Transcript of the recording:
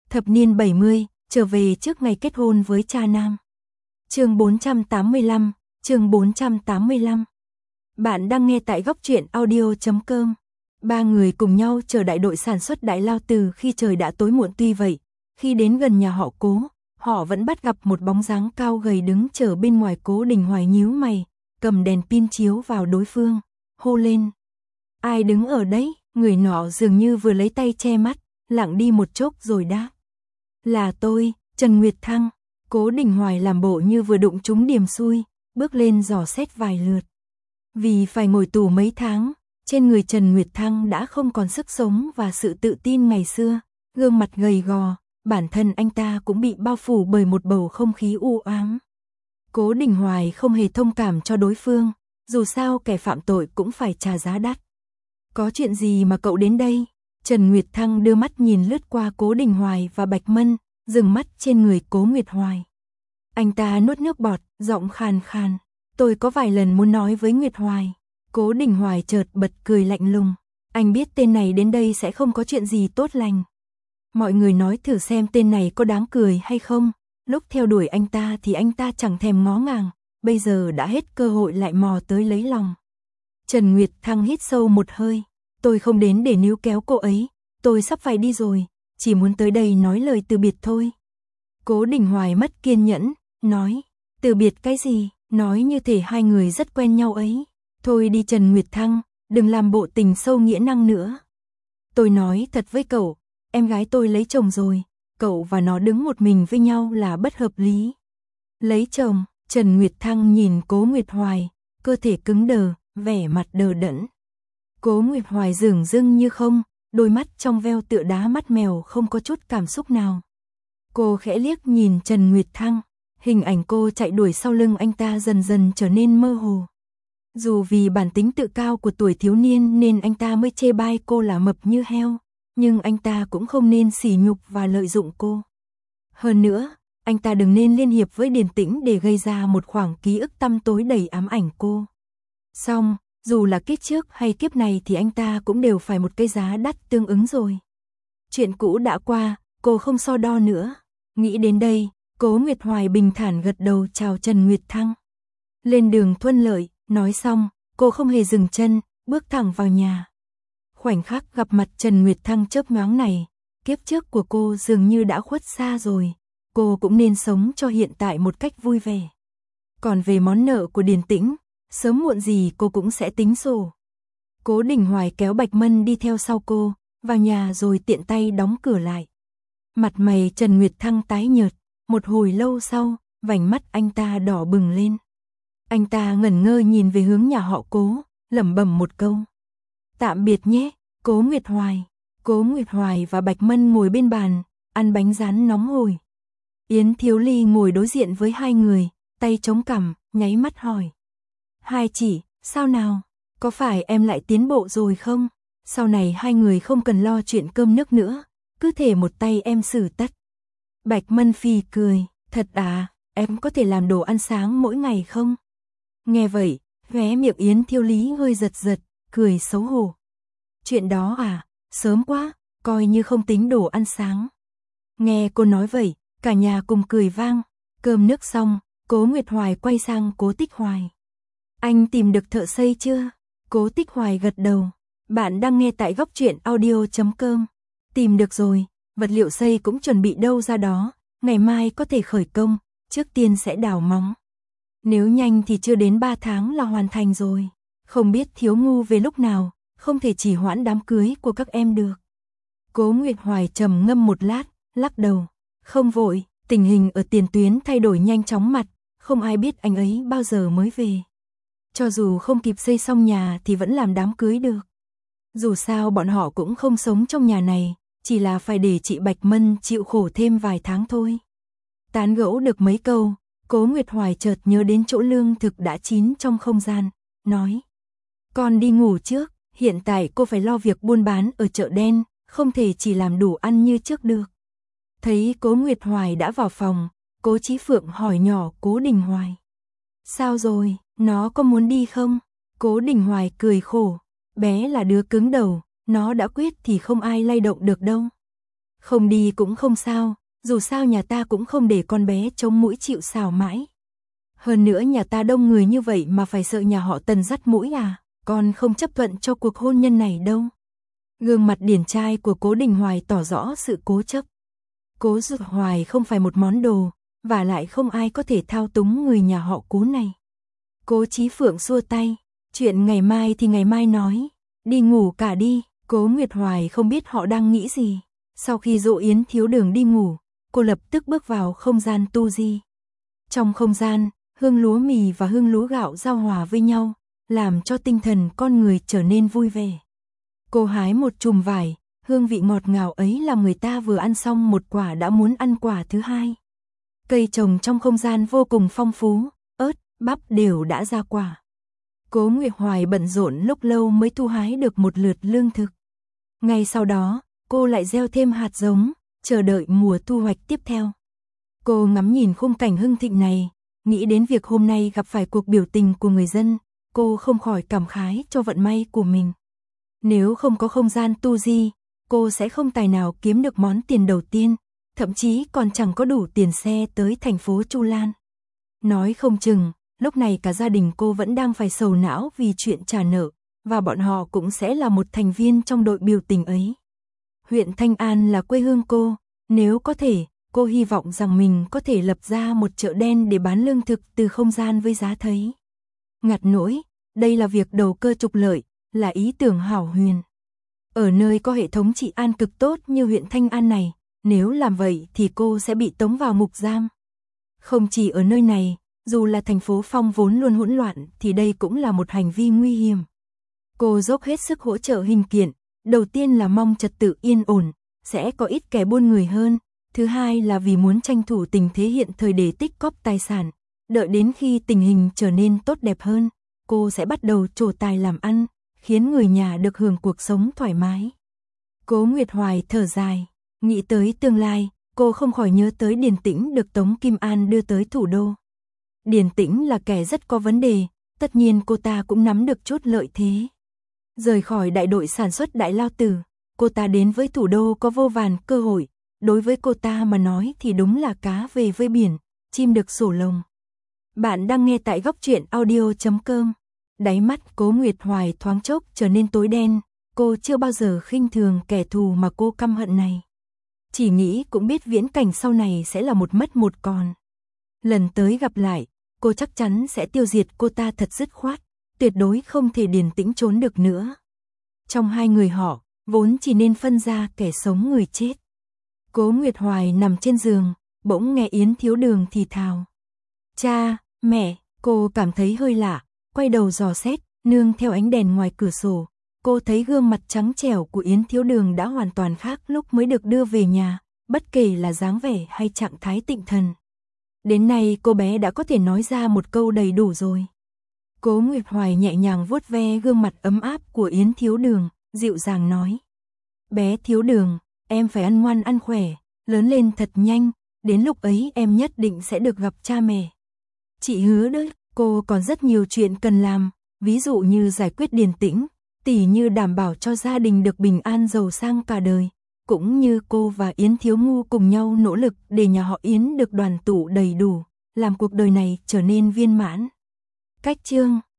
Thập niên 70, trở về trước ngày kết hôn với cha nam. Chương 485, chương 485. Bạn đang nghe tại góc truyện audio.com. Ba người cùng nhau chờ đại đội sản xuất Đại Lao từ khi trời đã tối muộn. Tuy vậy, khi đến gần nhà họ Cố, họ vẫn bắt gặp một bóng dáng cao gầy đứng chờ bên ngoài. Cố Đình Hoài nhíu mày, cầm đèn pin chiếu vào đối phương, hô lên. Ai đứng ở đấy? Người nọ dường như vừa lấy tay che mắt, lặng đi một chốc rồi đáp. Là tôi, Trần Nguyệt Thăng. Cố Đình Hoài làm bộ như vừa đụng trúng điểm xui, bước lên dò xét vài lượt. Vì phải ngồi tù mấy tháng, trên người Trần Nguyệt Thăng đã không còn sức sống và sự tự tin ngày xưa, gương mặt gầy gò, bản thân anh ta cũng bị bao phủ bởi một bầu không khí u ám. Cố Đình Hoài không hề thông cảm cho đối phương, dù sao kẻ phạm tội cũng phải trả giá đắt. Có chuyện gì mà cậu đến đây? Trần Nguyệt Thăng đưa mắt nhìn lướt qua Cố Đình Hoài và Bạch Mân, dừng mắt trên người Cố Nguyệt Hoài. Anh ta nuốt nước bọt, giọng khàn khàn. Tôi có vài lần muốn nói với Nguyệt Hoài. Cố Đình Hoài chợt bật cười lạnh lùng. Anh biết tên này đến đây sẽ không có chuyện gì tốt lành. Mọi người nói thử xem tên này có đáng cười hay không. Lúc theo đuổi anh ta thì anh ta chẳng thèm ngó ngàng. Bây giờ đã hết cơ hội lại mò tới lấy lòng. Trần Nguyệt Thăng hít sâu một hơi. Tôi không đến để níu kéo cô ấy. Tôi sắp phải đi rồi. Chỉ muốn tới đây nói lời từ biệt thôi. Cố Đình Hoài mất kiên nhẫn, nói. Từ biệt cái gì? Nói như thể hai người rất quen nhau ấy. Thôi đi Trần Nguyệt Thăng, đừng làm bộ tình sâu nghĩa năng nữa. Tôi nói thật với cậu, em gái tôi lấy chồng rồi. Cậu và nó đứng một mình với nhau là bất hợp lý. Lấy chồng? Trần Nguyệt Thăng nhìn Cố Nguyệt Hoài, cơ thể cứng đờ, vẻ mặt đờ đẫn. Cố Nguyệt Hoài dửng dưng như không, đôi mắt trong veo tựa đá mắt mèo, không có chút cảm xúc nào. Cô khẽ liếc nhìn Trần Nguyệt Thăng, hình ảnh cô chạy đuổi sau lưng anh ta dần dần trở nên mơ hồ. Dù vì bản tính tự cao của tuổi thiếu niên nên anh ta mới chê bai cô là mập như heo, nhưng anh ta cũng không nên sỉ nhục và lợi dụng cô. Hơn nữa, anh ta đừng nên liên hiệp với Điền Tĩnh để gây ra một khoảng ký ức tăm tối đầy ám ảnh cô. Xong, dù là kiếp trước hay kiếp này thì anh ta cũng đều phải một cái giá đắt tương ứng rồi. Chuyện cũ đã qua, cô không so đo nữa. Nghĩ đến đây, Cố Nguyệt Hoài bình thản gật đầu chào Trần Nguyệt Thăng. Lên đường thuận lợi, nói xong, cô không hề dừng chân, bước thẳng vào nhà. Khoảnh khắc gặp mặt Trần Nguyệt Thăng chớp nhoáng này, kiếp trước của cô dường như đã khuất xa rồi. Cô cũng nên sống cho hiện tại một cách vui vẻ. Còn về món nợ của Điền Tĩnh, sớm muộn gì cô cũng sẽ tính sổ. Cố Đình Hoài kéo Bạch Mân đi theo sau cô, vào nhà rồi tiện tay đóng cửa lại. Mặt mày Trần Nguyệt Thăng tái nhợt, một hồi lâu sau, vành mắt anh ta đỏ bừng lên. Anh ta ngẩn ngơ nhìn về hướng nhà họ Cố, lẩm bẩm một câu. Tạm biệt nhé, Cố Nguyệt Hoài. Cố Nguyệt Hoài và Bạch Mân ngồi bên bàn, ăn bánh rán nóng hổi. Yến Thiếu Ly ngồi đối diện với hai người, tay chống cằm, nháy mắt hỏi. Hai chị, sao nào? Có phải em lại tiến bộ rồi không? Sau này hai người không cần lo chuyện cơm nước nữa, cứ thể một tay em xử tất. Bạch Mân phì cười, thật à, em có thể làm đồ ăn sáng mỗi ngày không? Nghe vậy, khóe miệng Yến Thiếu Lý hơi giật giật, cười xấu hổ. Chuyện đó à, sớm quá, coi như không tính đồ ăn sáng. Nghe cô nói vậy, cả nhà cùng cười vang. Cơm nước xong, Cố Nguyệt Hoài quay sang Cố Tích Hoài. Anh tìm được thợ xây chưa? Cố Tích Hoài gật đầu. Bạn đang nghe tại góc truyện audio.com. Tìm được rồi, vật liệu xây cũng chuẩn bị đâu ra đó, ngày mai có thể khởi công, trước tiên sẽ đào móng. Nếu nhanh thì chưa đến 3 tháng là hoàn thành rồi. Không biết Thiếu Ngu về lúc nào, không thể chỉ hoãn đám cưới của các em được. Cố Nguyệt Hoài trầm ngâm một lát, lắc đầu. Không vội, tình hình ở tiền tuyến thay đổi nhanh chóng mặt, không ai biết anh ấy bao giờ mới về. Cho dù không kịp xây xong nhà thì vẫn làm đám cưới được. Dù sao bọn họ cũng không sống trong nhà này, chỉ là phải để chị Bạch Mân chịu khổ thêm vài tháng thôi. Tán gẫu được mấy câu, Cố Nguyệt Hoài chợt nhớ đến chỗ lương thực đã chín trong không gian, nói. Con đi ngủ trước, hiện tại cô phải lo việc buôn bán ở chợ đen, không thể chỉ làm đủ ăn như trước được. Thấy Cố Nguyệt Hoài đã vào phòng, Cố Chí Phượng hỏi nhỏ Cố Đình Hoài. Sao rồi, nó có muốn đi không? Cố Đình Hoài cười khổ, bé là đứa cứng đầu, nó đã quyết thì không ai lay động được đâu. Không đi cũng không sao, dù sao nhà ta cũng không để con bé chống mũi chịu sào mãi. Hơn nữa nhà ta đông người như vậy mà phải sợ nhà họ Tần dắt mũi à, con không chấp thuận cho cuộc hôn nhân này đâu. Gương mặt điển trai của Cố Đình Hoài tỏ rõ sự cố chấp. Cố Dực Hoài không phải một món đồ, và lại không ai có thể thao túng người nhà họ Cố này. Cố Chí Phượng xua tay, chuyện ngày mai thì ngày mai nói, đi ngủ cả đi. Cố Nguyệt Hoài không biết họ đang nghĩ gì. Sau khi dỗ Yến Thiếu Đường đi ngủ, cô lập tức bước vào không gian tu di. Trong không gian, hương lúa mì và hương lúa gạo giao hòa với nhau, làm cho tinh thần con người trở nên vui vẻ. Cô hái một chùm vải, hương vị ngọt ngào ấy làm người ta vừa ăn xong một quả đã muốn ăn quả thứ hai. Cây trồng trong không gian vô cùng phong phú, ớt, bắp đều đã ra quả. Cố Nguyệt Hoài bận rộn lúc lâu mới thu hái được một lượt lương thực. Ngay sau đó, cô lại gieo thêm hạt giống, chờ đợi mùa thu hoạch tiếp theo. Cô ngắm nhìn khung cảnh hưng thịnh này, nghĩ đến việc hôm nay gặp phải cuộc biểu tình của người dân, cô không khỏi cảm khái cho vận may của mình. Nếu không có không gian tu di, cô sẽ không tài nào kiếm được món tiền đầu tiên, thậm chí còn chẳng có đủ tiền xe tới thành phố Chu Lan. Nói không chừng, lúc này cả gia đình cô vẫn đang phải sầu não vì chuyện trả nợ, và bọn họ cũng sẽ là một thành viên trong đội biểu tình ấy. Huyện Thanh An là quê hương cô, nếu có thể, cô hy vọng rằng mình có thể lập ra một chợ đen để bán lương thực từ không gian với giá thấy ngặt nỗi, đây là việc đầu cơ trục lợi, là ý tưởng hảo huyền. Ở nơi có hệ thống trị an cực tốt như huyện Thanh An này, nếu làm vậy thì cô sẽ bị tống vào ngục giam. Không chỉ ở nơi này, dù là thành phố Phong vốn luôn hỗn loạn thì đây cũng là một hành vi nguy hiểm. Cô dốc hết sức hỗ trợ Hình Kiện, đầu tiên là mong trật tự yên ổn, sẽ có ít kẻ buôn người hơn, thứ hai là vì muốn tranh thủ tình thế hiện thời để tích cóp tài sản, đợi đến khi tình hình trở nên tốt đẹp hơn, cô sẽ bắt đầu trổ tài làm ăn, khiến người nhà được hưởng cuộc sống thoải mái. Cố Nguyệt Hoài thở dài, nghĩ tới tương lai, cô không khỏi nhớ tới Điền Tĩnh được Tống Kim An đưa tới thủ đô. Điền Tĩnh là kẻ rất có vấn đề, tất nhiên cô ta cũng nắm được chút lợi thế. Rời khỏi đại đội sản xuất Đại Lao Tử, cô ta đến với thủ đô có vô vàn cơ hội, đối với cô ta mà nói thì đúng là cá về với biển, chim được sổ lồng. Bạn đang nghe tại góc truyện audio.com. Đáy mắt Cố Nguyệt Hoài thoáng chốc trở nên tối đen, cô chưa bao giờ khinh thường kẻ thù mà cô căm hận này. Chỉ nghĩ cũng biết viễn cảnh sau này sẽ là một mất một còn. Lần tới gặp lại, cô chắc chắn sẽ tiêu diệt cô ta thật dứt khoát, tuyệt đối không thể Điền Tĩnh trốn được nữa. Trong hai người họ, vốn chỉ nên phân ra kẻ sống người chết. Cố Nguyệt Hoài nằm trên giường, bỗng nghe Yến Thiếu Đường thì thào. Cha, mẹ, cô cảm thấy hơi lạ, quay đầu dò xét, nương theo ánh đèn ngoài cửa sổ. Cô thấy gương mặt trắng trẻo của Yến Thiếu Đường đã hoàn toàn khác lúc mới được đưa về nhà, bất kể là dáng vẻ hay trạng thái tinh thần. Đến nay cô bé đã có thể nói ra một câu đầy đủ rồi. Cố Nguyệt Hoài nhẹ nhàng vuốt ve gương mặt ấm áp của Yến Thiếu Đường, dịu dàng nói. Bé Thiếu Đường, em phải ăn ngoan ăn khỏe, lớn lên thật nhanh, đến lúc ấy em nhất định sẽ được gặp cha mẹ. Chị hứa đấy, cô còn rất nhiều chuyện cần làm, ví dụ như giải quyết Điền Tĩnh, tỉ như đảm bảo cho gia đình được bình an giàu sang cả đời, cũng như cô và Yến Thiếu Ngu cùng nhau nỗ lực để nhà họ Yến được đoàn tụ đầy đủ, làm cuộc đời này trở nên viên mãn. Cách chương